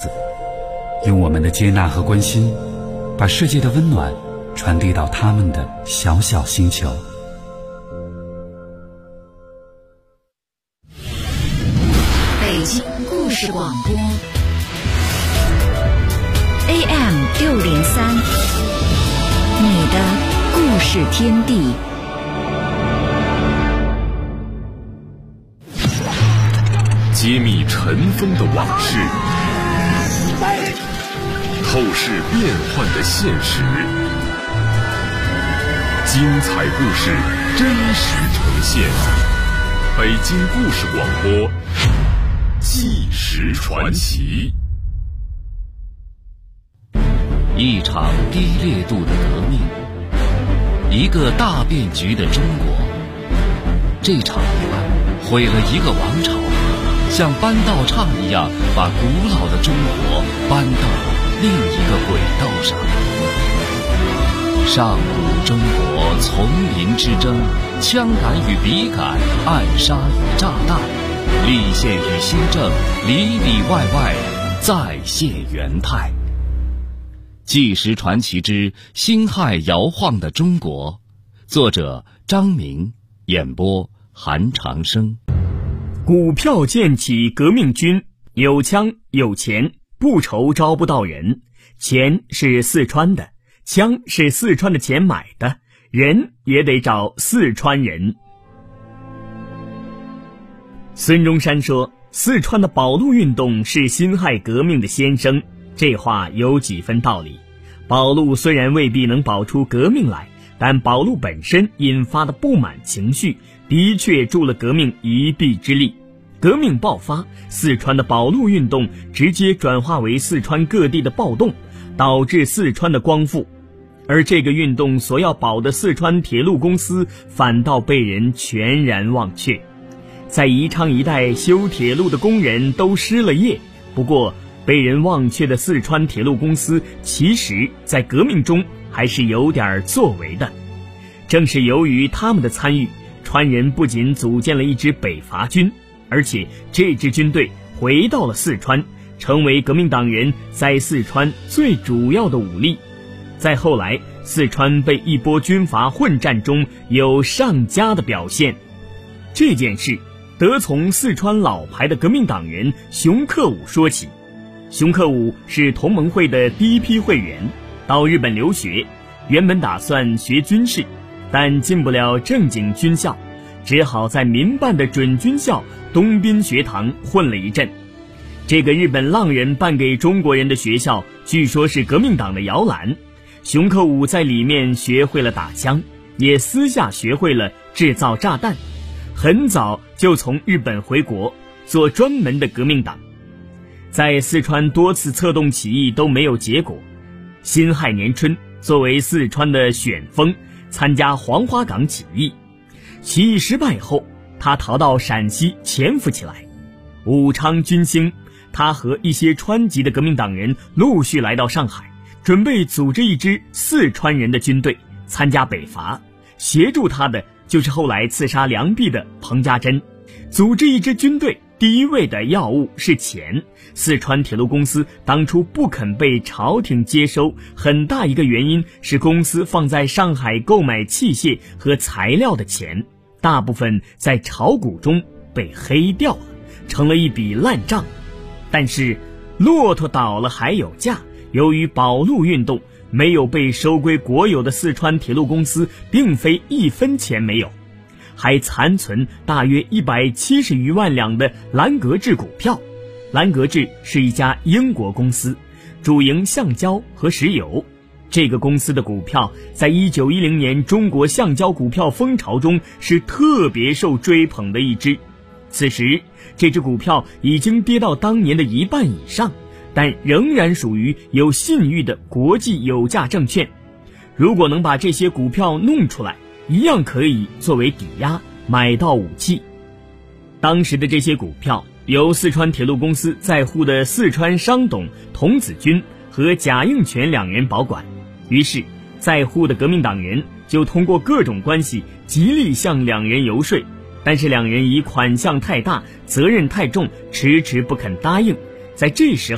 子，用我们的接纳和关心，把世界的温暖传递到他们的小小星球。 北京故事广播 AM603，你的故事天地。 揭秘尘封的往事，透视变幻的现实，精彩故事真实呈现。北京故事广播，纪实传奇。 一场低烈度的革命，一个大变局的中国。这场毁了一个王朝，像搬道岔一样把古老的中国搬到另一个轨道上。上古中国丛林之争，枪杆与笔杆，暗杀与炸弹，立宪与新政，里里外外再现元态。纪实传奇之辛亥摇晃的中国，作者张明，演播韩长生。 股票建起革命军，有枪有钱，不愁招不到人。钱是四川的，枪是四川的钱买的，人也得找四川人。孙中山说，四川的保路运动是辛亥革命的先声，这话有几分道理。保路虽然未必能保出革命来，但保路本身引发的不满情绪的确助了革命一臂之力。革命爆发，四川的保路运动直接转化为四川各地的暴动，导致四川的光复。而这个运动所要保的四川铁路公司反倒被人全然忘却。在宜昌一带修铁路的工人都失了业，不过被人忘却的四川铁路公司其实在革命中还是有点作为的。正是由于他们的参与，川人不仅组建了一支北伐军，而且这支军队回到了四川，成为革命党人在四川最主要的武力。在后来，四川被一波军阀混战中有上佳的表现。这件事得从四川老牌的革命党人熊克武说起。熊克武是同盟会的第一批会员，到日本留学，原本打算学军事，但进不了正经军校，只好在民办的准军校东滨学堂混了一阵。这个日本浪人办给中国人的学校，据说是革命党的摇篮。熊克武在里面学会了打枪，也私下学会了制造炸弹，很早就从日本回国，做专门的革命党。在四川多次策动起义都没有结果，辛亥年春作为四川的选锋，参加黄花岗起义。起义失败后，他逃到陕西潜伏起来。武昌军兴，他和一些川籍的革命党人陆续来到上海，准备组织一支四川人的军队参加北伐。协助他的就是后来刺杀梁璧的彭家珍。组织一支军队第一位的要务是钱。四川铁路公司当初不肯被朝廷接收，很大一个原因是公司放在上海购买器械和材料的钱，大部分在炒股中被黑掉了，成了一笔烂账。但是骆驼倒了还有价，由于保路运动，没有被收归国有的四川铁路公司并非一分钱没有，还残存大约170余万两的兰格制股票。兰格制是一家英国公司，主营橡胶和石油。这个公司的股票在1910年中国橡胶股票风潮中是特别受追捧的一支。此时这支股票已经跌到当年的1半以上，但仍然属于有信誉的国际有价证券。如果能把这些股票弄出来，一样可以作为抵押买到武器。当时的这些股票由四川铁路公司在沪的四川商董童子军和贾应权两人保管，于是在沪的革命党人就通过各种关系极力向两人游说，但是两人以款项太大、责任太重，迟迟不肯答应。在这时候，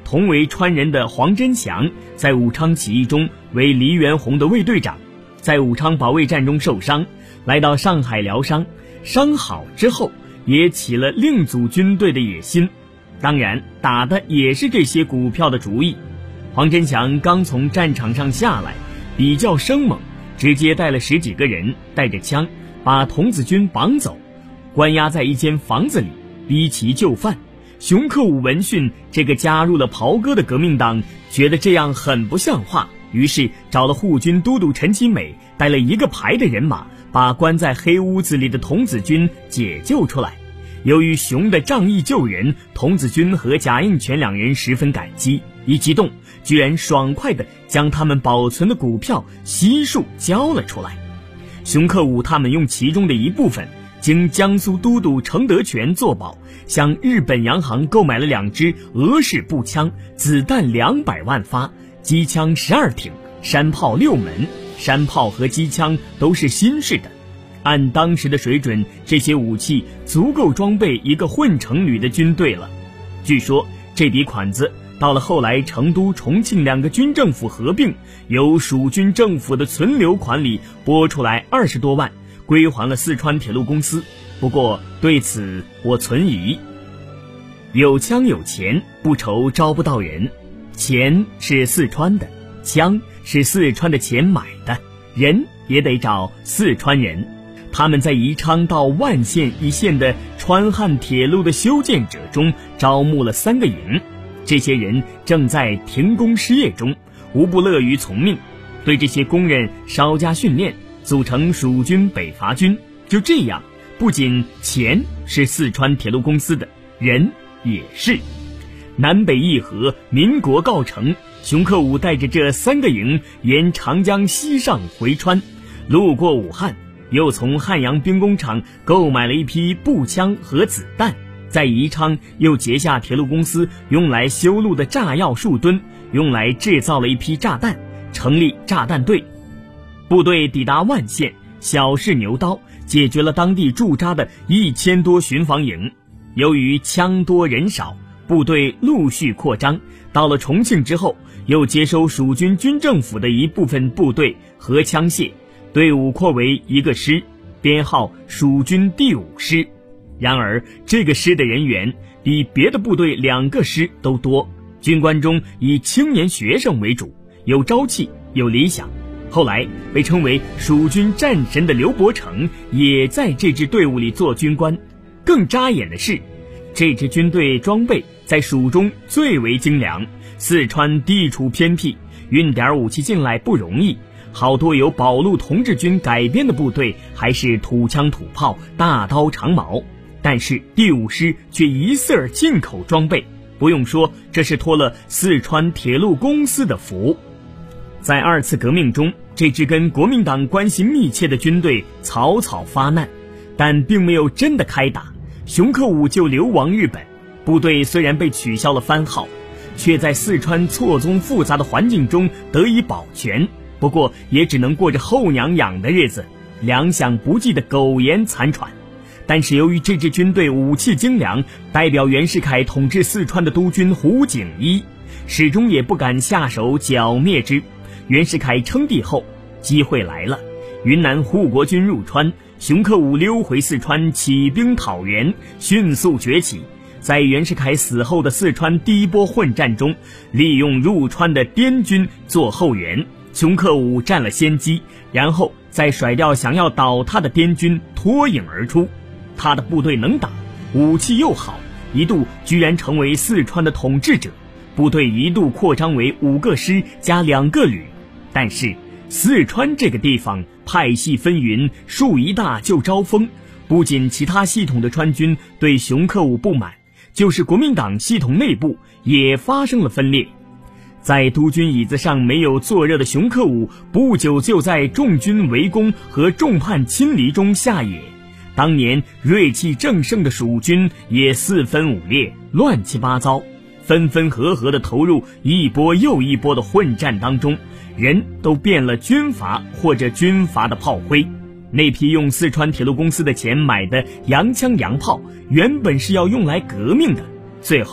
同为川人的黄真祥，在武昌起义中为黎元洪的卫队长，在武昌保卫战中受伤，来到上海疗伤，伤好之后也起了另组军队的野心，当然打的也是这些股票的主意。黄真祥刚从战场上下来，比较生猛，直接带了10几个人，带着枪把童子军绑走，关押在一间房子里，逼其就范。熊克武闻讯，这个加入了袍哥的革命党觉得这样很不像话，于是找了护军都督陈其美，带了1个排的人马，把关在黑屋子里的童子军解救出来。由于熊的仗义救人，童子军和贾应权2人十分感激，一激动居然爽快地将他们保存的股票悉数交了出来。熊克武他们用其中的一部分经江苏都督程德全作保，向日本洋行购买了2支俄式步枪，子弹200万发，机枪12挺，山炮6门，山炮和机枪都是新式的。按当时的水准，这些武器足够装备一个混成旅的军队了。据说这笔款子到了后来成都、重庆2个军政府合并，由蜀军政府的存留款里拨出来20多万，归还了四川铁路公司。不过对此我存疑。有枪有钱，不愁招不到人。钱是四川的，枪是四川的钱买的，人也得找四川人。他们在宜昌到万县一线的川汉铁路的修建者中招募了3个营，这些人正在停工失业中，无不乐于从命，对这些工人稍加训练，组成蜀军北伐军。就这样，不仅钱是四川铁路公司的，人也是。南北议和，民国告成，熊克武带着这3个营沿长江西上回川，路过武汉，又从汉阳兵工厂购买了一批步枪和子弹，在宜昌又截下铁路公司用来修路的炸药数吨，用来制造了一批炸弹，成立炸弹队。部队抵达万县，小试牛刀，解决了当地驻扎的1000多巡防营。由于枪多人少，部队陆续扩张，到了重庆之后，又接收蜀军军政府的一部分部队和枪械，队伍扩为1个师，编号蜀军第5师。然而这个师的人员比别的部队2个师都多，军官中以青年学生为主，有朝气有理想。后来被称为蜀军战神的刘伯承也在这支队伍里做军官。更扎眼的是，这支军队装备在蜀中最为精良，四川地处偏僻，运点武器进来不容易，好多由保路同志军改编的部队还是土枪土炮、大刀长矛，但是第5师却一色儿进口装备，不用说，这是托了四川铁路公司的福。在2次革命中，这支跟国民党关系密切的军队草草发难，但并没有真的开打，熊克武就流亡日本。部队虽然被取消了番号，却在四川错综复杂的环境中得以保全，不过也只能过着后娘养的日子，粮饷不济的苟延残喘。但是由于这支军队武器精良，代表袁世凯统治四川的督军胡景一始终也不敢下手剿灭之。袁世凯称帝后，机会来了，云南护国军入川，熊克武溜回四川起兵讨袁，迅速崛起。在袁世凯死后的四川第一波混战中，利用入川的滇军做后援，熊克武占了先机，然后再甩掉想要倒他的滇军，脱颖而出。他的部队能打，武器又好，一度居然成为四川的统治者。部队一度扩张为5个师加2个旅。但是四川这个地方派系纷纭，树一大就招风，不仅其他系统的川军对熊克武不满，就是国民党系统内部也发生了分裂。在督军椅子上没有坐热的熊克武，不久就在众军围攻和众叛亲离中下野。当年锐气正盛的蜀军也4分5裂，乱七八糟，分分合合地投入一波又一波的混战当中，人都变了军阀或者军阀的炮灰。那批用四川铁路公司的钱买的洋枪洋炮，原本是要用来革命的，最后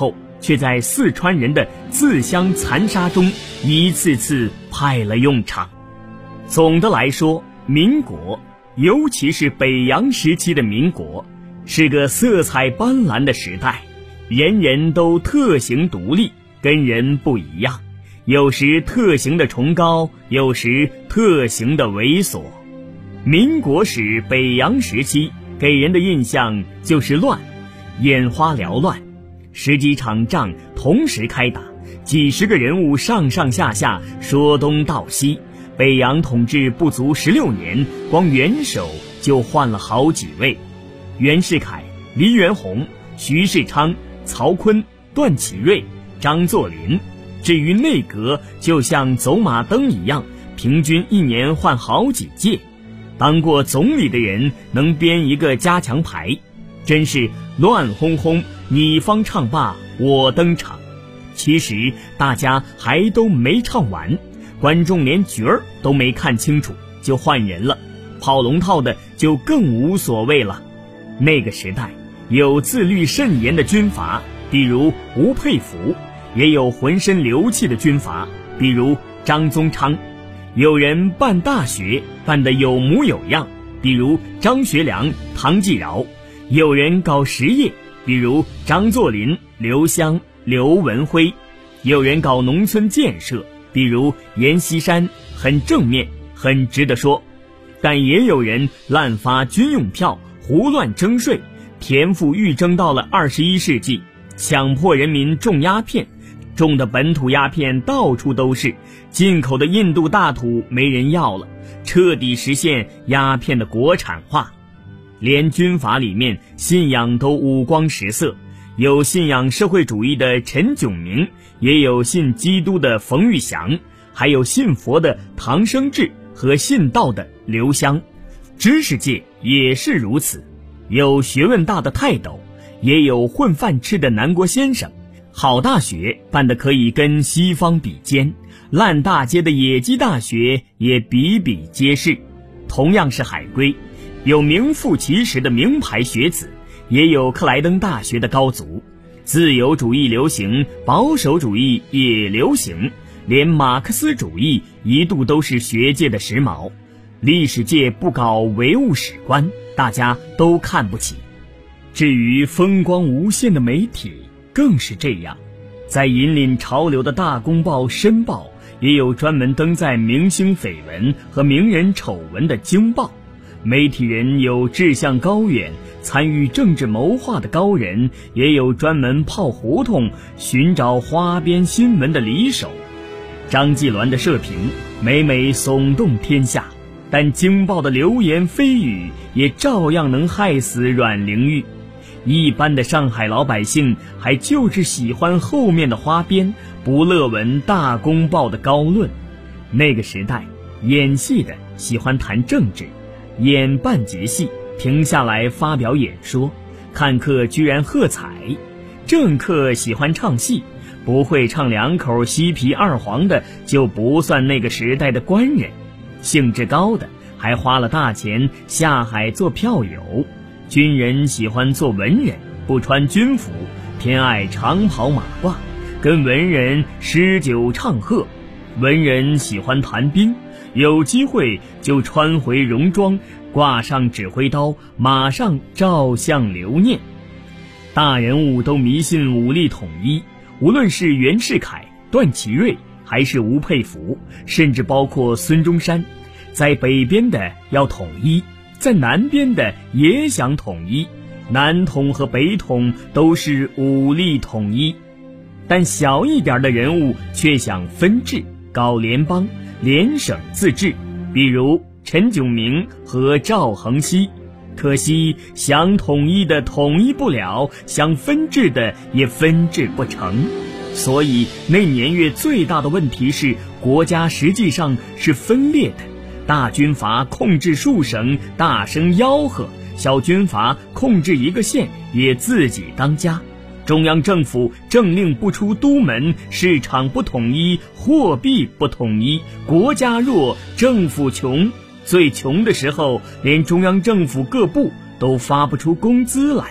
却在四川人的自相残杀中一次次派了用场。总的来说，民国，尤其是北洋时期的民国，是个色彩斑斓的时代，人人都特行独立，跟人不一样，有时特行的崇高，有时特行的猥琐。民国时北洋时期给人的印象就是乱，眼花缭乱，十几场仗同时开打，几十个人物上上下下说东道西。北洋统治不足16年，光元首就换了好几位，袁世凯、黎元洪、徐世昌、曹锟、段祺瑞、张作霖。至于内阁，就像走马灯一样，平均1年换好几届。当过总理的人能编一个加强牌，真是乱哄哄，你方唱罢我登场。其实大家还都没唱完，观众连角儿都没看清楚就换人了，跑龙套的就更无所谓了。那个时代有自律甚严的军阀，比如吴佩孚，也有浑身流气的军阀，比如张宗昌。有人办大学办得有模有样，比如张学良、唐继尧；有人搞实业，比如张作霖、刘湘、刘文辉；有人搞农村建设，比如阎锡山，很正面，很值得说。但也有人滥发军用票，胡乱征税，田赋愈征到了21世纪，强迫人民种鸦片，种的本土鸦片到处都是，进口的印度大土没人要了，彻底实现鸦片的国产化。连军阀里面信仰都五光十色，有信仰社会主义的陈炯明，也有信基督的冯玉祥，还有信佛的唐生智和信道的刘湘。知识界也是如此，有学问大的泰斗，也有混饭吃的南国先生。好大学办得可以跟西方比肩，烂大街的野鸡大学也比比皆是。同样是海归，有名副其实的名牌学子，也有克莱登大学的高足。自由主义流行，保守主义也流行，连马克思主义一度都是学界的时髦。历史界不搞唯物史观，大家都看不起。至于风光无限的媒体更是这样，在引领潮流的大公报、申报，也有专门登载明星绯闻和名人丑闻的京报。媒体人有志向高远、参与政治谋划的高人，也有专门泡胡同寻找花边新闻的李手。张继鸾的社评每每耸动天下，但京报的流言蜚语也照样能害死阮玲玉。一般的上海老百姓还就是喜欢后面的花边，不乐闻大公报的高论。那个时代演戏的喜欢谈政治，演半截戏停下来发表演说，看客居然喝彩。政客喜欢唱戏，不会唱两口西皮二黄的就不算那个时代的官人。兴致高的还花了大钱下海做票友。军人喜欢做文人，不穿军服，偏爱长袍马褂，跟文人诗酒唱和。文人喜欢谈兵，有机会就穿回戎装，挂上指挥刀，马上照相留念。大人物都迷信武力统一，无论是袁世凯、段祺瑞，还是吴佩孚，甚至包括孙中山，在北边的要统一，在南边的也想统一，南统和北统都是武力统一。但小一点的人物却想分治，搞联邦、联省自治，比如陈炯明和赵恒熙。可惜想统一的统一不了，想分治的也分治不成。所以那年月最大的问题是，国家实际上是分裂的。大军阀控制数省，大声吆喝；小军阀控制一个县，也自己当家。中央政府政令不出都门，市场不统一，货币不统一，国家弱，政府穷。最穷的时候，连中央政府各部都发不出工资来。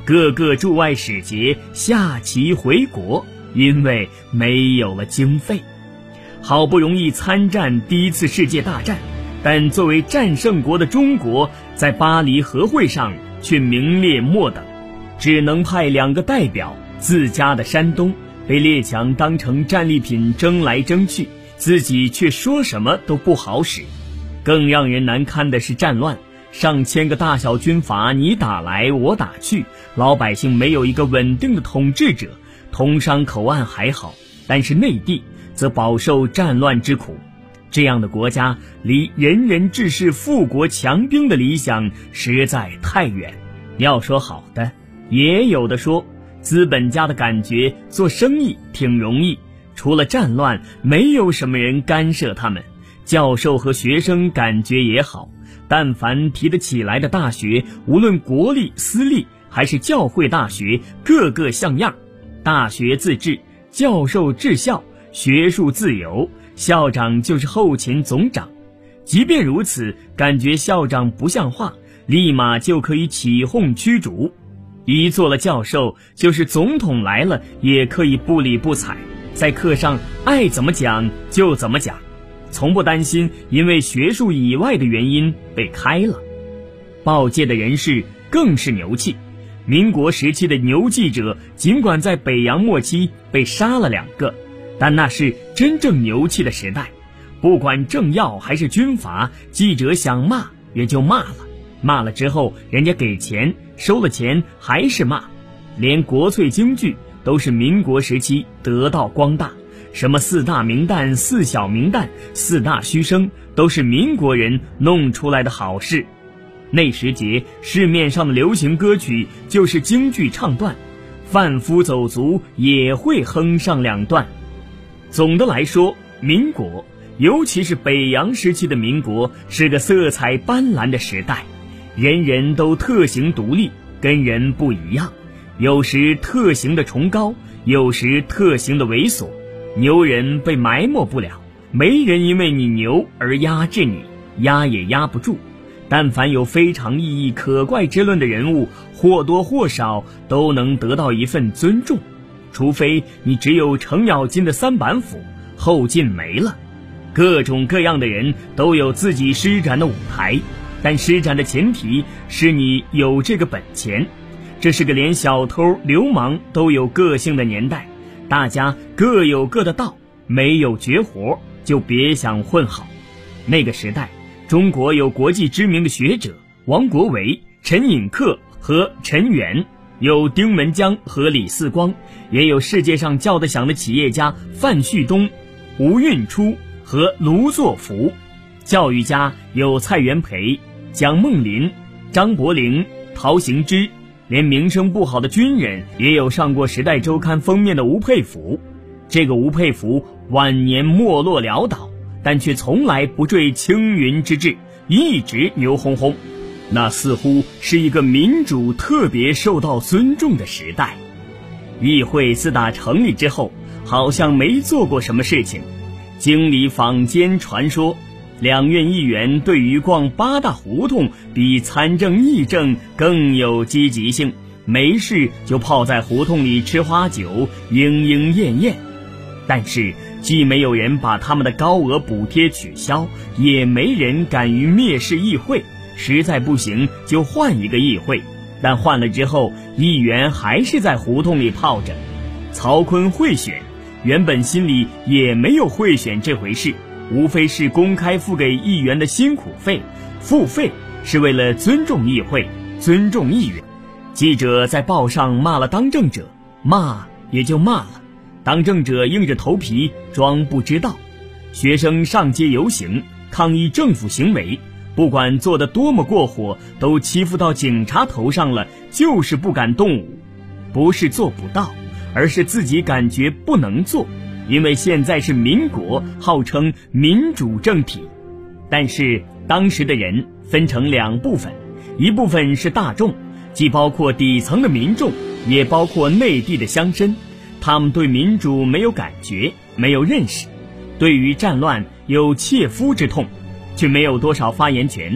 各个驻外使节下旗回国，因为没有了经费。好不容易参战第一次世界大战，但作为战胜国的中国在巴黎和会上却名列末等，只能派2个代表。自家的山东被列强当成战利品争来争去，自己却说什么都不好使。更让人难堪的是战乱，上千个大小军阀你打来我打去，老百姓没有一个稳定的统治者。通商口岸还好，但是内地则饱受战乱之苦。这样的国家离人人治世富国强兵的理想实在太远。要说好的，也有的说资本家的感觉做生意挺容易，除了战乱没有什么人干涉他们。教授和学生感觉也好，但凡提得起来的大学，无论国立私立还是教会大学，个个像样。大学自治，教授治校，学术自由，校长就是后勤总长。即便如此，感觉校长不像话，立马就可以起哄驱逐。一做了教授，就是总统来了也可以不理不睬，在课上爱怎么讲就怎么讲，从不担心因为学术以外的原因被开了。报界的人士更是牛气，民国时期的牛记者尽管在北洋末期被杀了2个，但那是真正牛气的时代，不管政要还是军阀，记者想骂也就骂了，骂了之后人家给钱，收了钱还是骂。连国粹京剧都是民国时期得道光大，什么4大名旦、4小名旦、4大须生，都是民国人弄出来的好事。那时节市面上的流行歌曲就是京剧唱段，贩夫走卒也会哼上2段。总的来说，民国，尤其是北洋时期的民国，是个色彩斑斓的时代，人人都特行独立，跟人不一样，有时特行的崇高，有时特行的猥琐。牛人被埋没不了，没人因为你牛而压制你，压也压不住。但凡有非常意义可怪之论的人物，或多或少都能得到一份尊重，除非你只有程咬金的3板斧，后劲没了。各种各样的人都有自己施展的舞台，但施展的前提是你有这个本钱。这是个连小偷流氓都有个性的年代，大家各有各的道，没有绝活就别想混好。那个时代，中国有国际知名的学者王国维、陈寅恪和陈元，有丁文江和李四光，也有世界上叫得响的企业家范旭东、吴运初和卢作孚。教育家有蔡元培、蒋梦麟、张伯苓、陶行知，连名声不好的军人也有上过《时代周刊》封面的吴佩孚。这个吴佩孚晚年没落潦倒，但却从来不坠青云之志，一直牛哄哄。那似乎是一个民主特别受到尊重的时代。议会自打成立之后，好像没做过什么事情。经理坊间传说，两院议员对于逛8大胡同比参政议政更有积极性，没事就泡在胡同里吃花酒，莺莺燕燕。但是既没有人把他们的高额补贴取消，也没人敢于蔑视议会，实在不行就换一个议会。但换了之后，议员还是在胡同里泡着。曹锟贿选，原本心里也没有贿选这回事，无非是公开付给议员的辛苦费，付费是为了尊重议会，尊重议员。记者在报上骂了当政者，骂也就骂了，当政者硬着头皮装不知道。学生上街游行抗议政府行为，不管做得多么过火，都欺负到警察头上了，就是不敢动武。不是做不到，而是自己感觉不能做，因为现在是民国，号称民主政体。但是当时的人分成2部分，一部分是大众，既包括底层的民众，也包括内地的乡绅，他们对民主没有感觉，没有认识，对于战乱有切肤之痛，却没有多少发言权。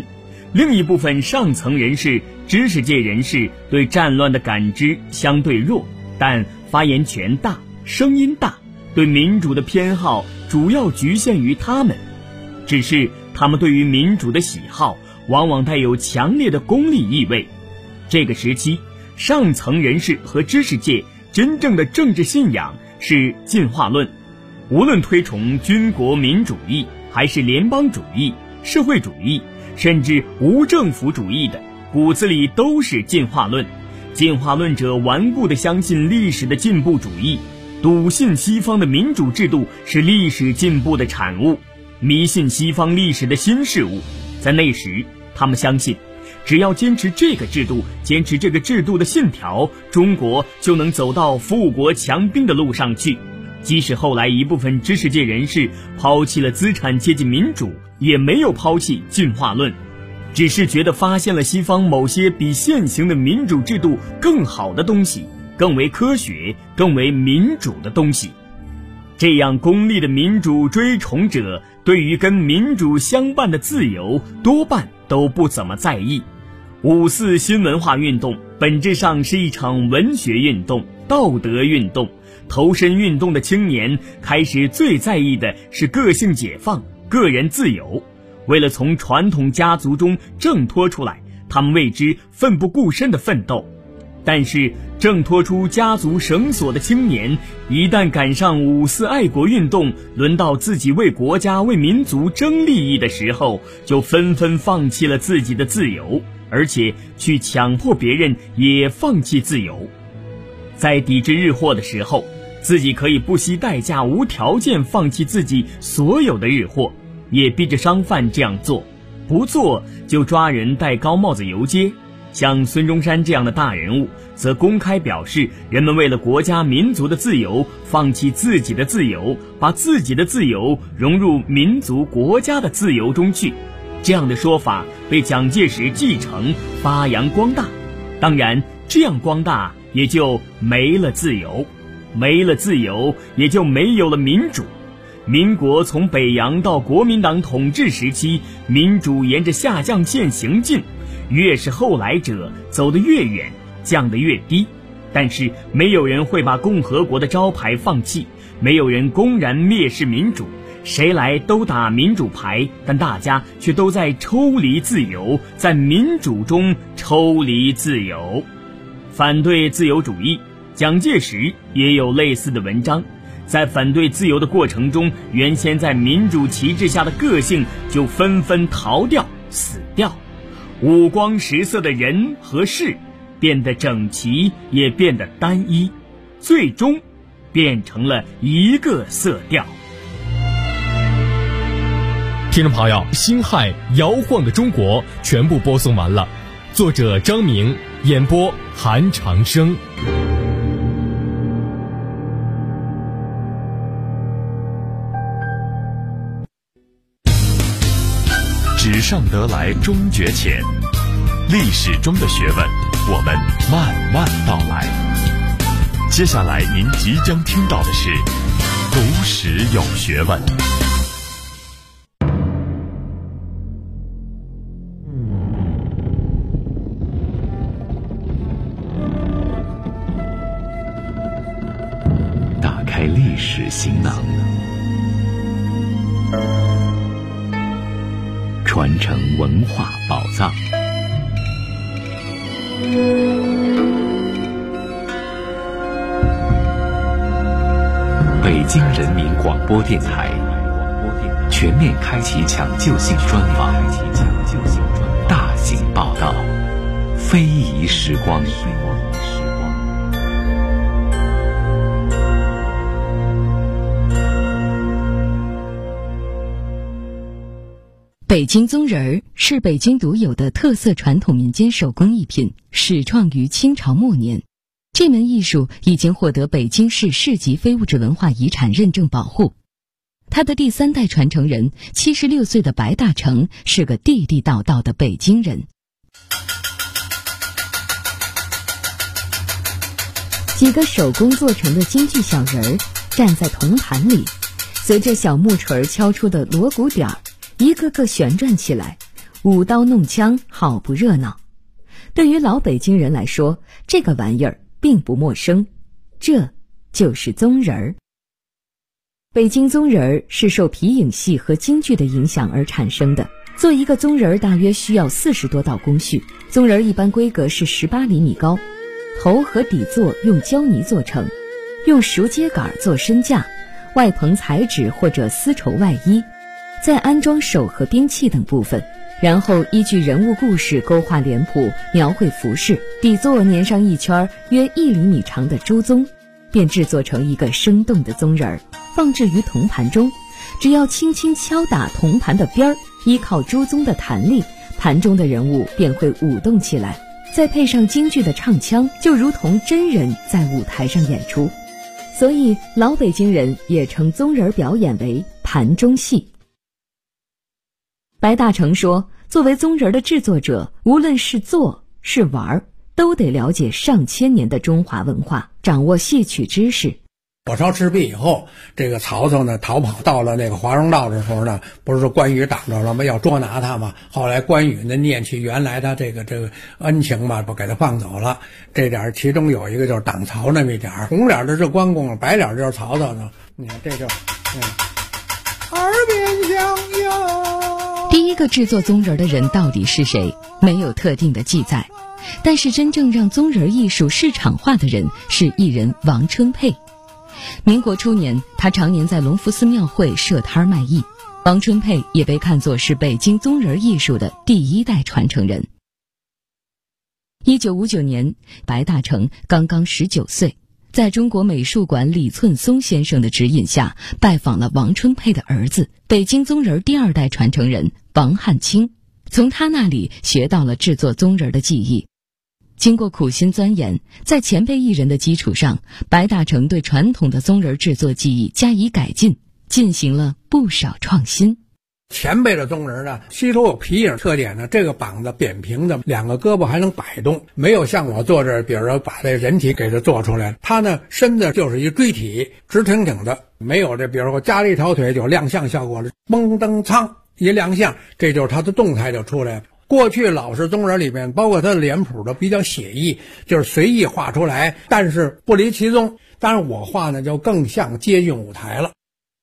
另一部分上层人士、知识界人士对战乱的感知相对弱，但发言权大，声音大，对民主的偏好主要局限于他们。只是他们对于民主的喜好往往带有强烈的功利意味。这个时期，上层人士和知识界真正的政治信仰是进化论，无论推崇军国民主义还是联邦主义、社会主义，甚至无政府主义的，骨子里都是进化论。进化论者顽固地相信历史的进步主义，笃信西方的民主制度是历史进步的产物，迷信西方历史的新事物。在那时，他们相信只要坚持这个制度，坚持这个制度的信条，中国就能走到富国强兵的路上去。即使后来一部分知识界人士抛弃了资产阶级民主，也没有抛弃进化论，只是觉得发现了西方某些比现行的民主制度更好的东西，更为科学、更为民主的东西。这样功利的民主追崇者，对于跟民主相伴的自由多半都不怎么在意。5·4新文化运动本质上是一场文学运动、道德运动。投身运动的青年开始最在意的是个性解放、个人自由。为了从传统家族中挣脱出来，他们为之奋不顾身的奋斗。但是挣脱出家族绳索的青年，一旦赶上5·4爱国运动，轮到自己为国家、为民族争利益的时候，就纷纷放弃了自己的自由，而且去强迫别人也放弃自由。在抵制日货的时候，自己可以不惜代价、无条件放弃自己所有的日货，也逼着商贩这样做，不做就抓人戴高帽子游街。像孙中山这样的大人物，则公开表示人们为了国家民族的自由，放弃自己的自由，把自己的自由融入民族国家的自由中去。这样的说法被蒋介石继承发扬光大，当然这样光大也就没了自由，没了自由也就没有了民主。民国从北洋到国民党统治时期，民主沿着下降线行进，越是后来者走得越远，降得越低。但是没有人会把共和国的招牌放弃，没有人公然蔑视民主，谁来都打民主牌，但大家却都在抽离自由，在民主中抽离自由。反对自由主义，蒋介石也有类似的文章。在反对自由的过程中，原先在民主旗帜下的个性就纷纷逃掉、死掉，五光十色的人和事变得整齐，也变得单一，最终变成了一个色调。 听众朋友，辛亥摇晃的中国全部播送完了，作者张明，演播韩长生。 纸上得来终觉浅，历史中的学问，我们慢慢道来。接下来您即将听到的是读史有学问。 打开历史行囊，传承文化宝藏。北京人民广播电台全面开启抢救性专访，大型报道，非遗时光。 北京宗人儿是北京独有的特色传统民间手工艺品，始创于清朝末年。这门艺术已经获得北京市市级非物质文化遗产认证保护。他的第3代传承人76岁的白大成是个地地道道的北京人。几个手工做成的京剧小人儿站在铜盘里，随着小木锤敲出的锣鼓点儿，一个个旋转起来， 舞刀弄枪，好不热闹。对于老北京人来说，这个玩意儿并不陌生，这就是宗人儿。北京宗人儿是受皮影戏和京剧的影响而产生的。做一个宗人儿大约需要40多道工序，宗人儿一般规格是18厘米高，头和底座用胶泥做成，用熟秸秆做身架，外棚彩纸或者丝绸外衣，再安装手和兵器等部分，然后依据人物故事勾画脸谱，描绘服饰，底座粘上一圈约1厘米长的朱宗，便制作成一个生动的宗人儿，放置于铜盘中。只要轻轻敲打铜盘的边儿，依靠朱宗的弹力，盘中的人物便会舞动起来，再配上京剧的唱腔，就如同真人在舞台上演出。所以老北京人也称宗人表演为盘中戏。白大成说，作为宗人的制作者，无论是做是玩，都得了解上千年的中华文化，掌握戏曲知识。 火烧赤壁以后，这个曹操呢逃跑到了那个华容道的时候呢，不是关羽挡着了吗？要捉拿他嘛。后来关羽呢念起原来他这个恩情嘛，不给他放走了。这点其中有一个就是挡曹那么一点，红脸的是关公，白脸就是曹操呢。你看这就耳边响哟。 第一个制作宗人的人到底是谁？没有特定的记载，但是真正让宗人艺术市场化的人是艺人王春佩。民国初年，他常年在隆福寺庙会设摊卖艺。王春佩也被看作是北京宗人艺术的第1代传承人。1959年，白大成刚刚19岁，在中国美术馆李寸松先生的指引下，拜访了王春佩的儿子，北京宗人第2代传承人王汉卿，从他那里学到了制作宗人的技艺。经过苦心钻研，在前辈艺人的基础上，白大成对传统的宗人制作技艺加以改进，进行了不少创新。 前辈的宗人呢，吸收有皮影特点呢，这个膀子扁平的，2个胳膊还能摆动，没有像我做这，比如说把这人体给它做出来，他呢身子就是一锥体，直挺挺的，没有这比如说加了一条腿就亮相效果了，嘣噔苍一亮相，这就是他的动态就出来了。过去老式宗人里面，包括他的脸谱都比较写意，就是随意画出来，但是不离其宗。当然我画呢就更像接近舞台了。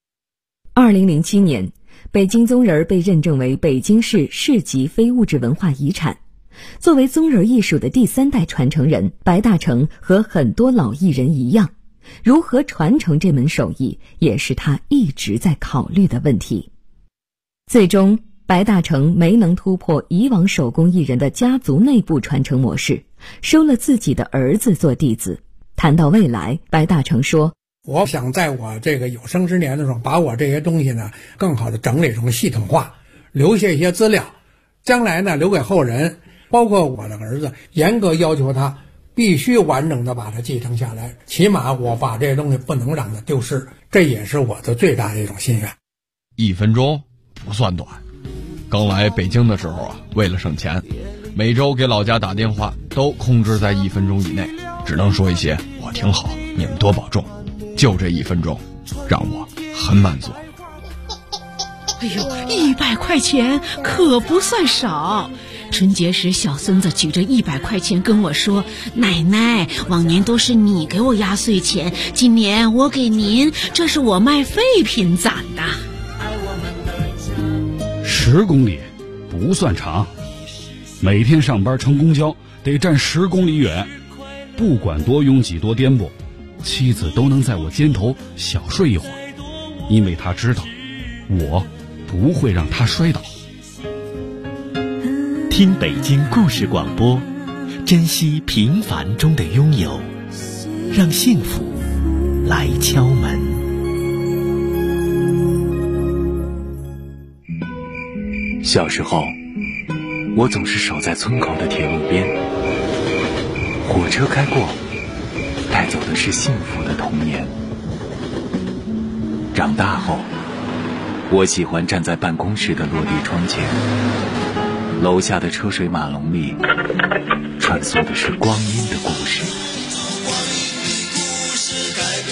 2007年，北京宗人被认证为北京市市级非物质文化遗产。作为宗人艺术的第3代传承人，白大成和很多老艺人一样，如何传承这门手艺，也是他一直在考虑的问题。最终白大成没能突破以往手工艺人的家族内部传承模式，收了自己的儿子做弟子。谈到未来，白大成说， 我想在我这个有生之年的时候，把我这些东西呢更好的整理成系统化，留下一些资料，将来呢留给后人，包括我的儿子，严格要求他必须完整的把它继承下来，起码我把这些东西不能让它丢失，这也是我的最大的一种心愿。 1分钟不算短。刚来北京的时候啊，为了省钱，每周给老家打电话都控制在1分钟以内，只能说一些我挺好，你们多保重。就这1分钟，让我很满足。 哎呦，100块钱可不算少。春节时，小孙子举着100块钱跟我说：“奶奶，往年都是你给我压岁钱，今年我给您，这是我卖废品攒的。 ”10公里不算长，每天上班乘公交得站10公里远，不管多拥挤多颠簸，妻子都能在我肩头小睡一会儿，因为她知道我不会让她摔倒。 听北京故事广播，珍惜平凡中的拥有，让幸福来敲门。小时候，我总是守在村口的铁路边，火车开过，带走的是幸福的童年。长大后，我喜欢站在办公室的落地窗前，楼下的车水马龙里穿梭的是光阴的故事。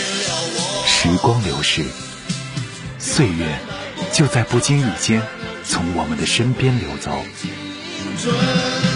时光流逝，岁月就在不经意间从我们的身边流走。